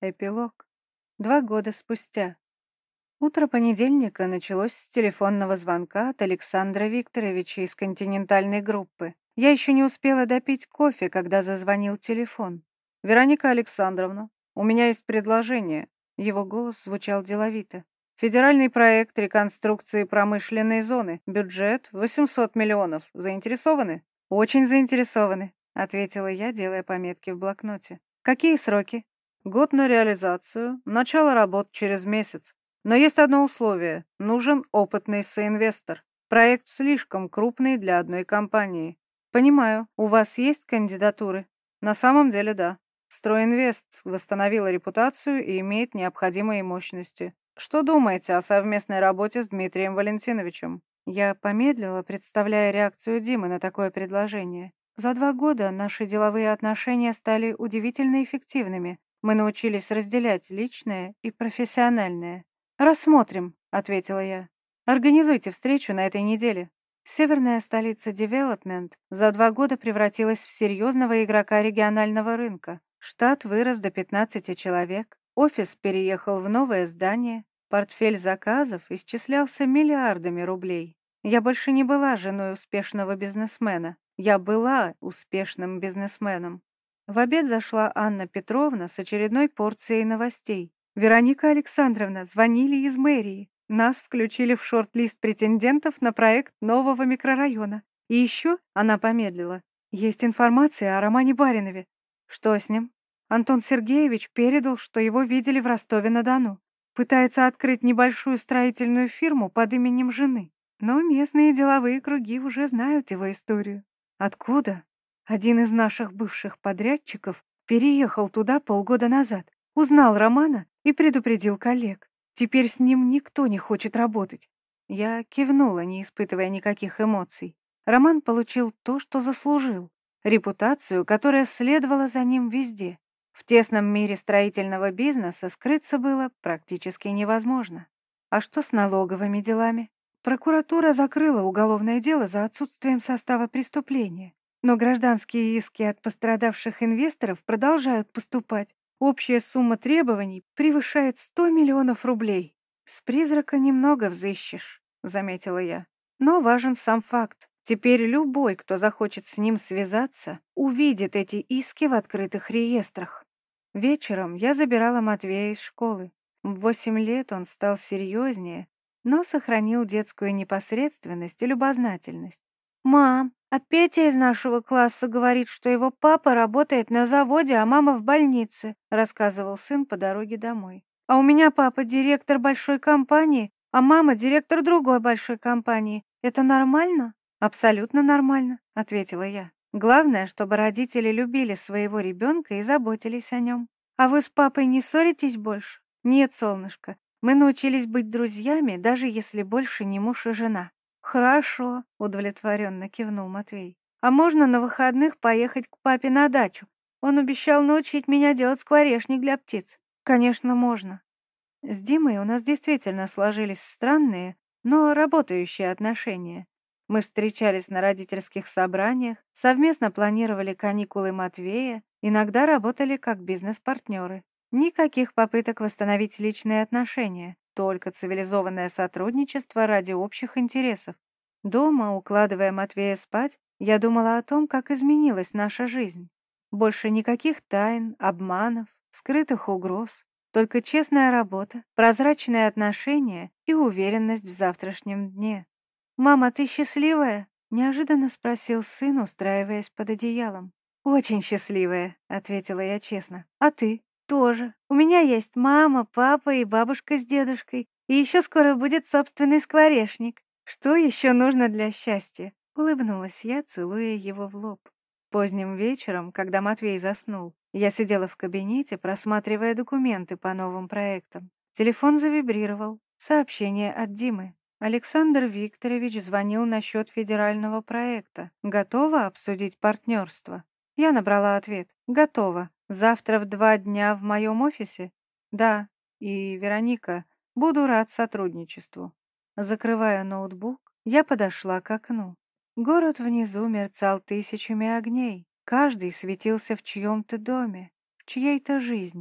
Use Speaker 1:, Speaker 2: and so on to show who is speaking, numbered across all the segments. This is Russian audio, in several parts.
Speaker 1: Эпилог. 2 года спустя. Утро понедельника началось с телефонного звонка от Александра Викторовича из континентальной группы. Я еще не успела допить кофе, когда зазвонил телефон. «Вероника Александровна, у меня есть предложение». Его голос звучал деловито. «Федеральный проект реконструкции промышленной зоны. Бюджет 800 миллионов. Заинтересованы?» «Очень заинтересованы», — ответила я, делая пометки в блокноте. «Какие сроки?» «Год на реализацию, начало работ через месяц. Но есть одно условие. Нужен опытный соинвестор. Проект слишком крупный для одной компании». «Понимаю. У вас есть кандидатуры?» «На самом деле, да. Стройинвест восстановила репутацию и имеет необходимые мощности. Что думаете о совместной работе с Дмитрием Валентиновичем?» Я помедлила, представляя реакцию Димы на такое предложение. За 2 года наши деловые отношения стали удивительно эффективными. Мы научились разделять личное и профессиональное. «Рассмотрим», — ответила я. «Организуйте встречу на этой неделе». Северная столица Development за 2 года превратилась в серьезного игрока регионального рынка. Штат вырос до 15 человек, офис переехал в новое здание, портфель заказов исчислялся миллиардами рублей. Я больше не была женой успешного бизнесмена. Я была успешным бизнесменом. В обед зашла Анна Петровна с очередной порцией новостей. «Вероника Александровна, звонили из мэрии. Нас включили в шорт-лист претендентов на проект нового микрорайона. И еще, она помедлила, есть информация о Романе Баринове». «Что с ним?» Антон Сергеевич передал, что его видели в Ростове-на-Дону. Пытается открыть небольшую строительную фирму под именем жены. Но местные деловые круги уже знают его историю. Откуда? Один из наших бывших подрядчиков переехал туда полгода назад, узнал Романа и предупредил коллег. Теперь с ним никто не хочет работать. Я кивнула, не испытывая никаких эмоций. Роман получил то, что заслужил. Репутацию, которая следовала за ним везде. В тесном мире строительного бизнеса скрыться было практически невозможно. А что с налоговыми делами? Прокуратура закрыла уголовное дело за отсутствием состава преступления. Но гражданские иски от пострадавших инвесторов продолжают поступать. Общая сумма требований превышает 100 миллионов рублей. «С призрака немного взыщешь», — заметила я. «Но важен сам факт. Теперь любой, кто захочет с ним связаться, увидит эти иски в открытых реестрах». Вечером я забирала Матвея из школы. В 8 лет он стал серьезнее, но сохранил детскую непосредственность и любознательность. «Мам, а Петя из нашего класса говорит, что его папа работает на заводе, а мама в больнице», рассказывал сын по дороге домой. «А у меня папа директор большой компании, а мама директор другой большой компании. Это нормально?» «Абсолютно нормально», — ответила я. «Главное, чтобы родители любили своего ребенка и заботились о нем. А вы с папой не ссоритесь больше?» «Нет, солнышко, мы научились быть друзьями, даже если больше не муж и жена». «Хорошо», — удовлетворенно кивнул Матвей. «А можно на выходных поехать к папе на дачу? Он обещал научить меня делать скворечник для птиц». «Конечно, можно». С Димой у нас действительно сложились странные, но работающие отношения. Мы встречались на родительских собраниях, совместно планировали каникулы Матвея, иногда работали как бизнес-партнеры. Никаких попыток восстановить личные отношения, только цивилизованное сотрудничество ради общих интересов. Дома, укладывая Матвея спать, я думала о том, как изменилась наша жизнь. Больше никаких тайн, обманов, скрытых угроз, только честная работа, прозрачные отношения и уверенность в завтрашнем дне. «Мама, ты счастливая?» — неожиданно спросил сын, устраиваясь под одеялом. «Очень счастливая», — ответила я честно. «А ты?» «Тоже. У меня есть мама, папа и бабушка с дедушкой. И еще скоро будет собственный скворечник. Что еще нужно для счастья?» Улыбнулась я, целуя его в лоб. Поздним вечером, когда Матвей заснул, я сидела в кабинете, просматривая документы по новым проектам. Телефон завибрировал. Сообщение от Димы. Александр Викторович звонил насчет федерального проекта. Готова обсудить партнерство? Я набрала ответ. Готова. Завтра в 2 дня в моем офисе? Да. И, Вероника, буду рад сотрудничеству. Закрывая ноутбук, я подошла к окну. Город внизу мерцал тысячами огней. Каждый светился в чьем-то доме, в чьей-то жизни.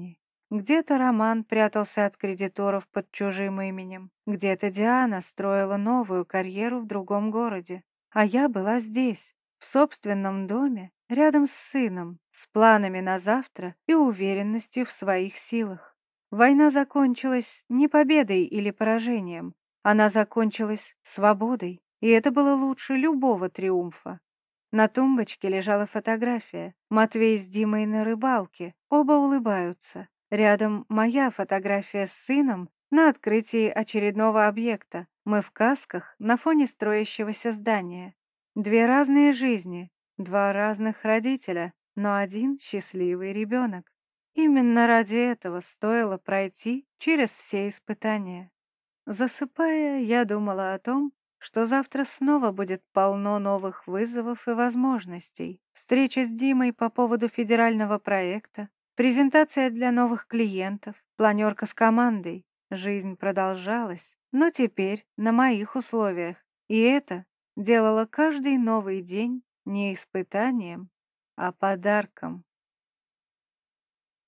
Speaker 1: Где-то Роман прятался от кредиторов под чужим именем, где-то Диана строила новую карьеру в другом городе. А я была здесь, в собственном доме, рядом с сыном, с планами на завтра и уверенностью в своих силах. Война закончилась не победой или поражением, она закончилась свободой, и это было лучше любого триумфа. На тумбочке лежала фотография. Матвей с Димой на рыбалке, оба улыбаются. Рядом моя фотография с сыном на открытии очередного объекта. Мы в касках на фоне строящегося здания. Две разные жизни, два разных родителя, но один счастливый ребенок. Именно ради этого стоило пройти через все испытания. Засыпая, я думала о том, что завтра снова будет полно новых вызовов и возможностей. Встреча с Димой по поводу федерального проекта, презентация для новых клиентов, планерка с командой. Жизнь продолжалась, но теперь на моих условиях. И это делало каждый новый день не испытанием, а подарком.